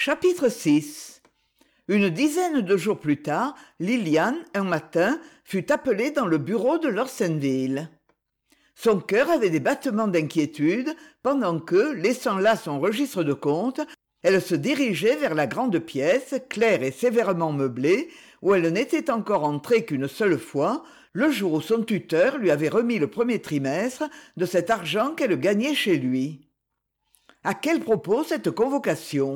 Chapitre 6. Une dizaine de jours plus tard, Lilian, un matin, fut appelée dans le bureau de l'Orsenville. Son cœur avait des battements d'inquiétude pendant que, laissant là son registre de compte, elle se dirigeait vers la grande pièce, claire et sévèrement meublée, où elle n'était encore entrée qu'une seule fois, le jour où son tuteur lui avait remis le premier trimestre de cet argent qu'elle gagnait chez lui. À quel propos cette convocation ?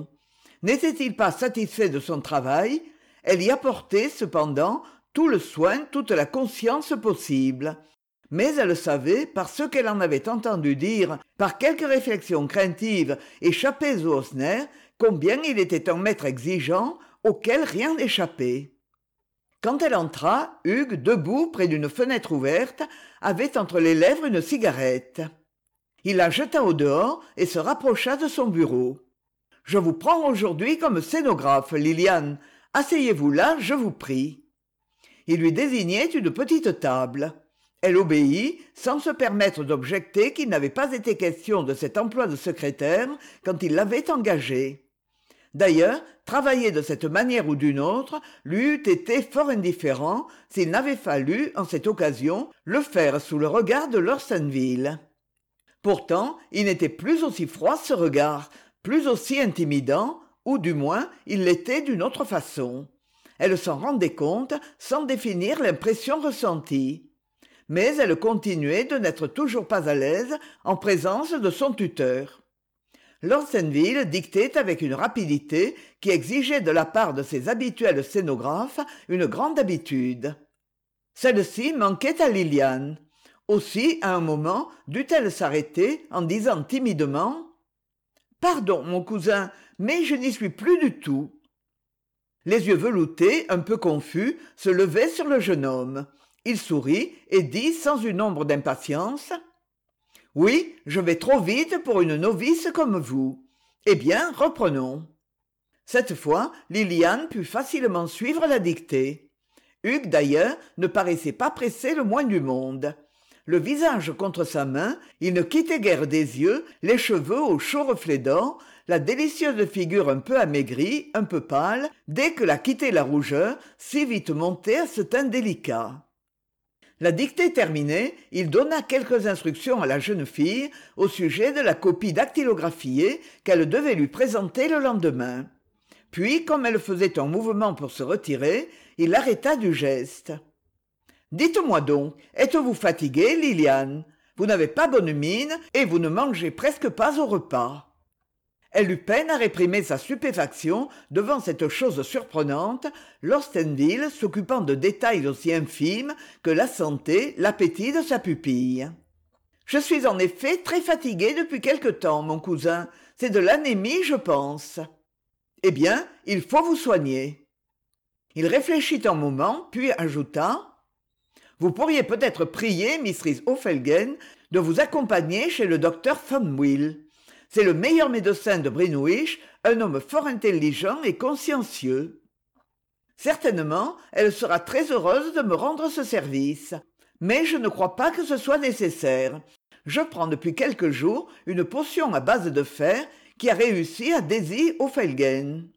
N'était-il pas satisfait de son travail ? Elle y apportait, cependant, tout le soin, toute la conscience possible. Mais elle savait, par ce qu'elle en avait entendu dire, par quelques réflexions craintives échappées au Osner, combien il était un maître exigeant, auquel rien n'échappait. Quand elle entra, Hugues, debout près d'une fenêtre ouverte, avait entre les lèvres une cigarette. Il la jeta au dehors et se rapprocha de son bureau. « Je vous prends aujourd'hui comme scénographe, Lilian. Asseyez-vous là, je vous prie. » Il lui désignait une petite table. Elle obéit, sans se permettre d'objecter qu'il n'avait pas été question de cet emploi de secrétaire quand il l'avait engagée. D'ailleurs, travailler de cette manière ou d'une autre lui eût été fort indifférent s'il n'avait fallu, en cette occasion, le faire sous le regard de l'Orsenville. Pourtant, il n'était plus aussi froid ce regard, plus aussi intimidant, ou du moins, il l'était d'une autre façon. Elle s'en rendait compte sans définir l'impression ressentie. Mais elle continuait de n'être toujours pas à l'aise en présence de son tuteur. L'Orsenville dictait avec une rapidité qui exigeait de la part de ses habituels scénographes une grande habitude. Celle-ci manquait à Lilian. Aussi, à un moment, dut-elle s'arrêter en disant timidement « Pardon, mon cousin, mais je n'y suis plus du tout. » Les yeux veloutés, un peu confus, se levaient sur le jeune homme. Il sourit et dit sans une ombre d'impatience « Oui, je vais trop vite pour une novice comme vous. Eh bien, reprenons. » Cette fois, Lilian put facilement suivre la dictée. Hugues, d'ailleurs, ne paraissait pas pressé le moins du monde. Le visage contre sa main, il ne quittait guère des yeux les cheveux aux chauds reflets d'or, la délicieuse figure un peu amaigrie, un peu pâle, dès que la quittait la rougeur, si vite montée à ce teint délicat. La dictée terminée, il donna quelques instructions à la jeune fille au sujet de la copie dactylographiée qu'elle devait lui présenter le lendemain. Puis, comme elle faisait un mouvement pour se retirer, il l'arrêta du geste. « Dites-moi donc, êtes-vous fatiguée, Lilian ? Vous n'avez pas bonne mine et vous ne mangez presque pas au repas. » Elle eut peine à réprimer sa stupéfaction devant cette chose surprenante, l'Orsenville s'occupant de détails aussi infimes que la santé, l'appétit de sa pupille. « Je suis en effet très fatiguée depuis quelque temps, mon cousin. C'est de l'anémie, je pense. »« Eh bien, il faut vous soigner. » Il réfléchit un moment, puis ajouta « Vous pourriez peut-être prier Mistress Ophelgen de vous accompagner chez le docteur Thornwill. C'est le meilleur médecin de Greenwich, un homme fort intelligent et consciencieux. Certainement, elle sera très heureuse de me rendre ce service. Mais je ne crois pas que ce soit nécessaire. Je prends depuis quelques jours une potion à base de fer qui a réussi à Daisy Ophelgen.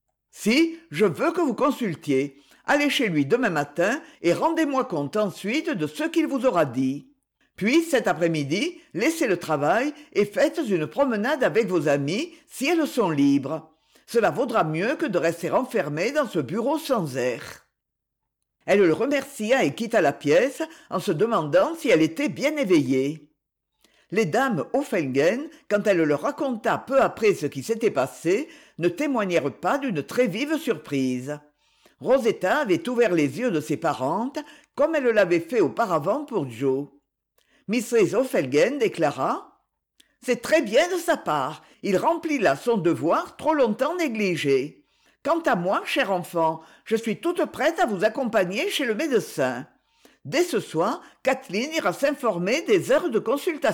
Si, je veux que vous consultiez. Allez chez lui demain matin et rendez-moi compte ensuite de ce qu'il vous aura dit. Puis, cet après-midi, laissez le travail et faites une promenade avec vos amis si elles sont libres. Cela vaudra mieux que de rester enfermée dans ce bureau sans air. » Elle le remercia et quitta la pièce en se demandant si elle était bien éveillée. Les dames Ophelgen, quand elle leur raconta peu après ce qui s'était passé, ne témoignèrent pas d'une très vive surprise. Rosetta avait ouvert les yeux de ses parentes, comme elle l'avait fait auparavant pour Joe. Mistress Ophelgen déclara « C'est très bien de sa part, il remplit là son devoir trop longtemps négligé. Quant à moi, cher enfant, je suis toute prête à vous accompagner chez le médecin. Dès ce soir, Kathleen ira s'informer des heures de consultation. »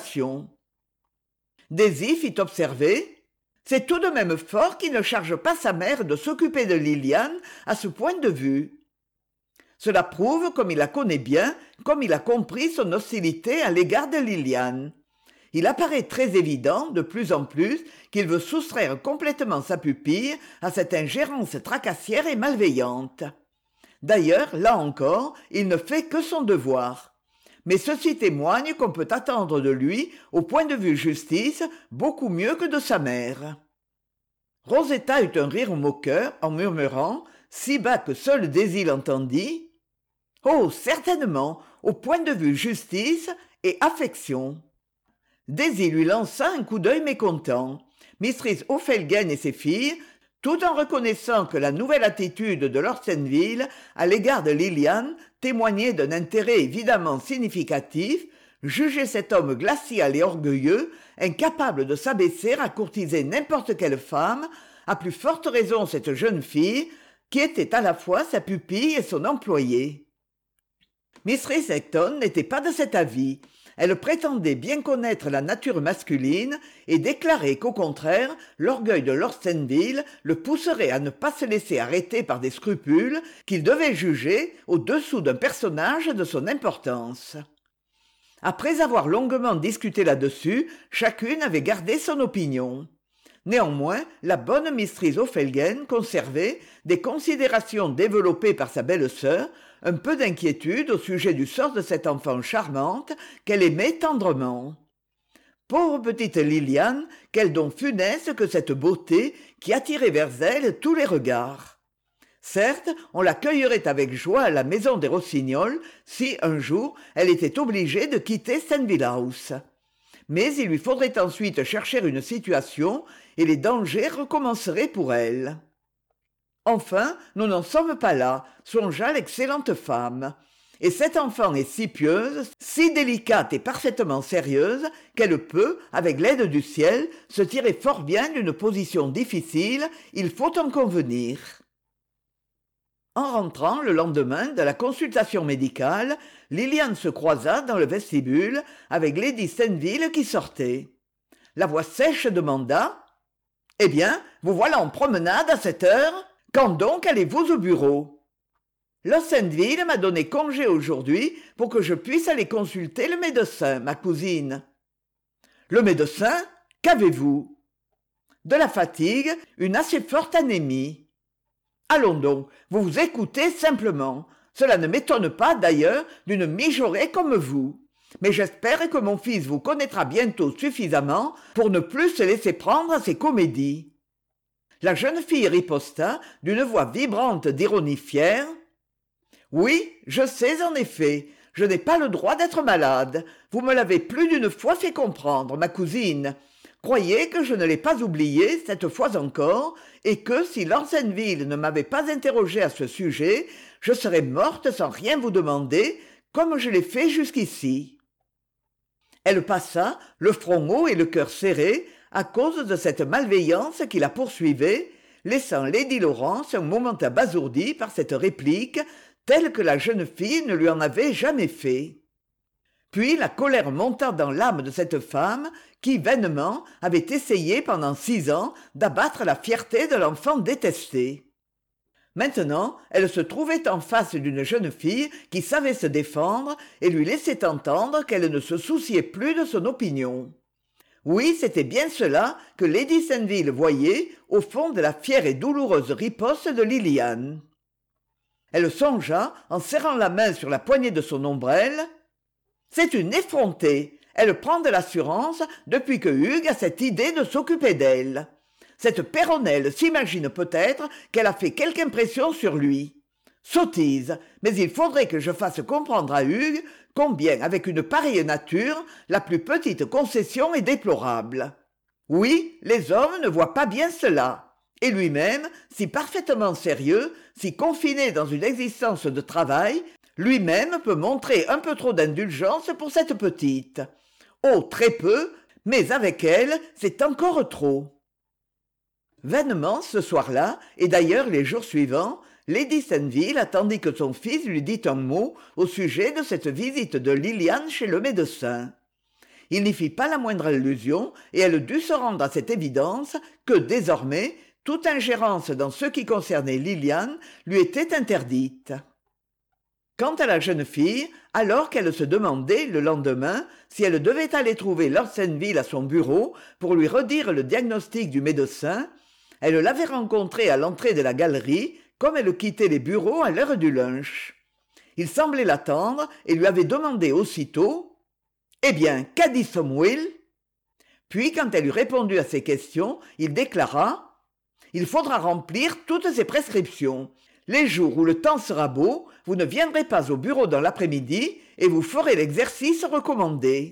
Daisy fit observer « C'est tout de même fort qu'il ne charge pas sa mère de s'occuper de Lilian à ce point de vue. » Cela prouve comme il la connaît bien, comme il a compris son hostilité à l'égard de Lilian. Il apparaît très évident, de plus en plus, qu'il veut soustraire complètement sa pupille à cette ingérence tracassière et malveillante. D'ailleurs, là encore, il ne fait que son devoir. Mais ceci témoigne qu'on peut attendre de lui, au point de vue justice, beaucoup mieux que de sa mère. Rosetta eut un rire moqueur en murmurant, si bas que seul Daisy l'entendit. « Oh, certainement, au point de vue justice et affection. » Daisy lui lança un coup d'œil mécontent. Mistress O'Felgen et ses filles, tout en reconnaissant que la nouvelle attitude de Lord Senville à l'égard de Lilian témoignait d'un intérêt évidemment significatif, jugeaient cet homme glacial et orgueilleux, incapable de s'abaisser à courtiser n'importe quelle femme, à plus forte raison cette jeune fille, qui était à la fois sa pupille et son employée. Mistress Ecton n'était pas de cet avis. Elle prétendait bien connaître la nature masculine et déclarait qu'au contraire, l'orgueil de Lord Senville le pousserait à ne pas se laisser arrêter par des scrupules qu'il devait juger au-dessous d'un personnage de son importance. Après avoir longuement discuté là-dessus, chacune avait gardé son opinion. Néanmoins, la bonne mistress O'Felgen conservait, des considérations développées par sa belle-sœur, un peu d'inquiétude au sujet du sort de cette enfant charmante qu'elle aimait tendrement. Pauvre petite Lilian, quel don funeste que cette beauté qui attirait vers elle tous les regards. Certes, on l'accueillerait avec joie à la maison des Rossignols si, un jour, elle était obligée de quitter Senville House. Mais il lui faudrait ensuite chercher une situation et les dangers recommenceraient pour elle. Enfin, nous n'en sommes pas là, songea l'excellente femme. Et cette enfant est si pieuse, si délicate et parfaitement sérieuse, qu'elle peut, avec l'aide du ciel, se tirer fort bien d'une position difficile, il faut en convenir. En rentrant le lendemain de la consultation médicale, Lilian se croisa dans le vestibule avec Lady Senville qui sortait. La voix sèche demanda « Eh bien, vous voilà en promenade à cette heure ? Quand donc allez-vous au bureau ?» Lord Senville m'a donné congé aujourd'hui pour que je puisse aller consulter le médecin, ma cousine. Le médecin ? Qu'avez-vous ? De la fatigue, une assez forte anémie. Allons donc, vous vous écoutez simplement. Cela ne m'étonne pas, d'ailleurs, d'une mijaurée comme vous. Mais j'espère que mon fils vous connaîtra bientôt suffisamment pour ne plus se laisser prendre à ses comédies. La jeune fille riposta d'une voix vibrante d'ironie fière. « Oui, je sais en effet, je n'ai pas le droit d'être malade. Vous me l'avez plus d'une fois fait comprendre, ma cousine. Croyez que je ne l'ai pas oublié, cette fois encore, et que si Lord Senville ne m'avait pas interrogée à ce sujet, je serais morte sans rien vous demander, comme je l'ai fait jusqu'ici. » Elle passa, le front haut et le cœur serré, à cause de cette malveillance qui la poursuivait, laissant Lady Laurence un moment abasourdie par cette réplique, telle que la jeune fille ne lui en avait jamais fait. Puis la colère monta dans l'âme de cette femme qui, vainement, avait essayé pendant 6 ans d'abattre la fierté de l'enfant détesté. Maintenant, elle se trouvait en face d'une jeune fille qui savait se défendre et lui laissait entendre qu'elle ne se souciait plus de son opinion. Oui, c'était bien cela que Lady Senville voyait au fond de la fière et douloureuse riposte de Lilian. Elle songea, en serrant la main sur la poignée de son ombrelle. « C'est une effrontée. Elle prend de l'assurance depuis que Hugues a cette idée de s'occuper d'elle. Cette Péronnelle s'imagine peut-être qu'elle a fait quelque impression sur lui. Sottise, mais il faudrait que je fasse comprendre à Hugues combien, avec une pareille nature, la plus petite concession est déplorable. Oui, les hommes ne voient pas bien cela. Et lui-même, si parfaitement sérieux, si confiné dans une existence de travail, lui-même peut montrer un peu trop d'indulgence pour cette petite. Oh, très peu, mais avec elle, c'est encore trop. » Vainement, ce soir-là, et d'ailleurs les jours suivants, Lady Senville attendit que son fils lui dît un mot au sujet de cette visite de Lilian chez le médecin. Il n'y fit pas la moindre allusion, et elle dut se rendre à cette évidence que, désormais, toute ingérence dans ce qui concernait Lilian lui était interdite. Quant à la jeune fille, alors qu'elle se demandait, le lendemain, si elle devait aller trouver Lorsenville à son bureau pour lui redire le diagnostic du médecin, elle l'avait rencontré à l'entrée de la galerie, comme elle quittait les bureaux à l'heure du lunch. Il semblait l'attendre et lui avait demandé aussitôt « Eh bien, qu'a dit Samuel ?» Puis, quand elle eut répondu à ses questions, il déclara « Il faudra remplir toutes ces prescriptions. Les jours où le temps sera beau, vous ne viendrez pas au bureau dans l'après-midi et vous ferez l'exercice recommandé. »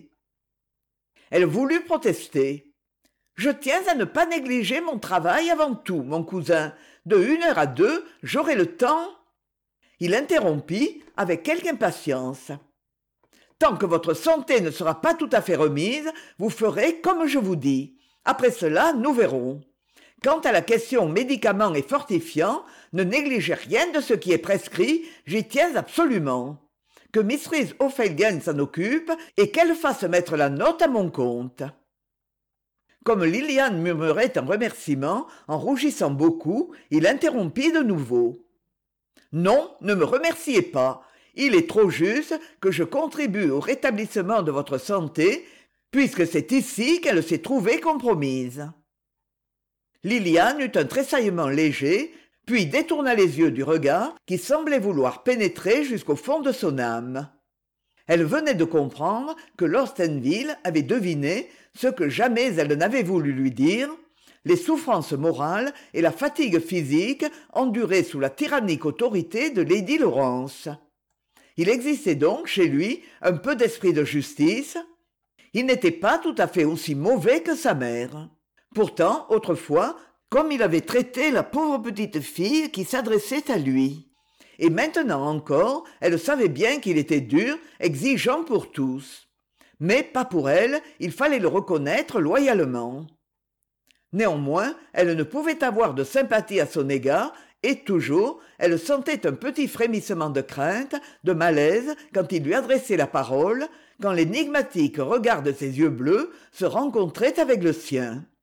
Elle voulut protester. « Je tiens à ne pas négliger mon travail avant tout, mon cousin. De 1 heure à 2, j'aurai le temps. » Il interrompit avec quelque impatience. « Tant que votre santé ne sera pas tout à fait remise, vous ferez comme je vous dis. Après cela, nous verrons. Quant à la question médicaments et fortifiants, ne négligez rien de ce qui est prescrit, j'y tiens absolument. Que Mistress O'Felgan s'en occupe et qu'elle fasse mettre la note à mon compte. » Comme Lilian murmurait un remerciement, en rougissant beaucoup, il interrompit de nouveau. « Non, ne me remerciez pas. Il est trop juste que je contribue au rétablissement de votre santé, puisque c'est ici qu'elle s'est trouvée compromise. » Lilian eut un tressaillement léger, puis détourna les yeux du regard qui semblait vouloir pénétrer jusqu'au fond de son âme. Elle venait de comprendre que Lorstenville avait deviné ce que jamais elle n'avait voulu lui dire, les souffrances morales et la fatigue physique endurées sous la tyrannique autorité de Lady Laurence. Il existait donc chez lui un peu d'esprit de justice. Il n'était pas tout à fait aussi mauvais que sa mère. Pourtant, autrefois, comme il avait traité la pauvre petite fille qui s'adressait à lui. Et maintenant encore, elle savait bien qu'il était dur, exigeant pour tous. Mais pas pour elle, il fallait le reconnaître loyalement. Néanmoins, elle ne pouvait avoir de sympathie à son égard, et toujours, elle sentait un petit frémissement de crainte, de malaise, quand il lui adressait la parole, quand l'énigmatique regard de ses yeux bleus se rencontrait avec le sien.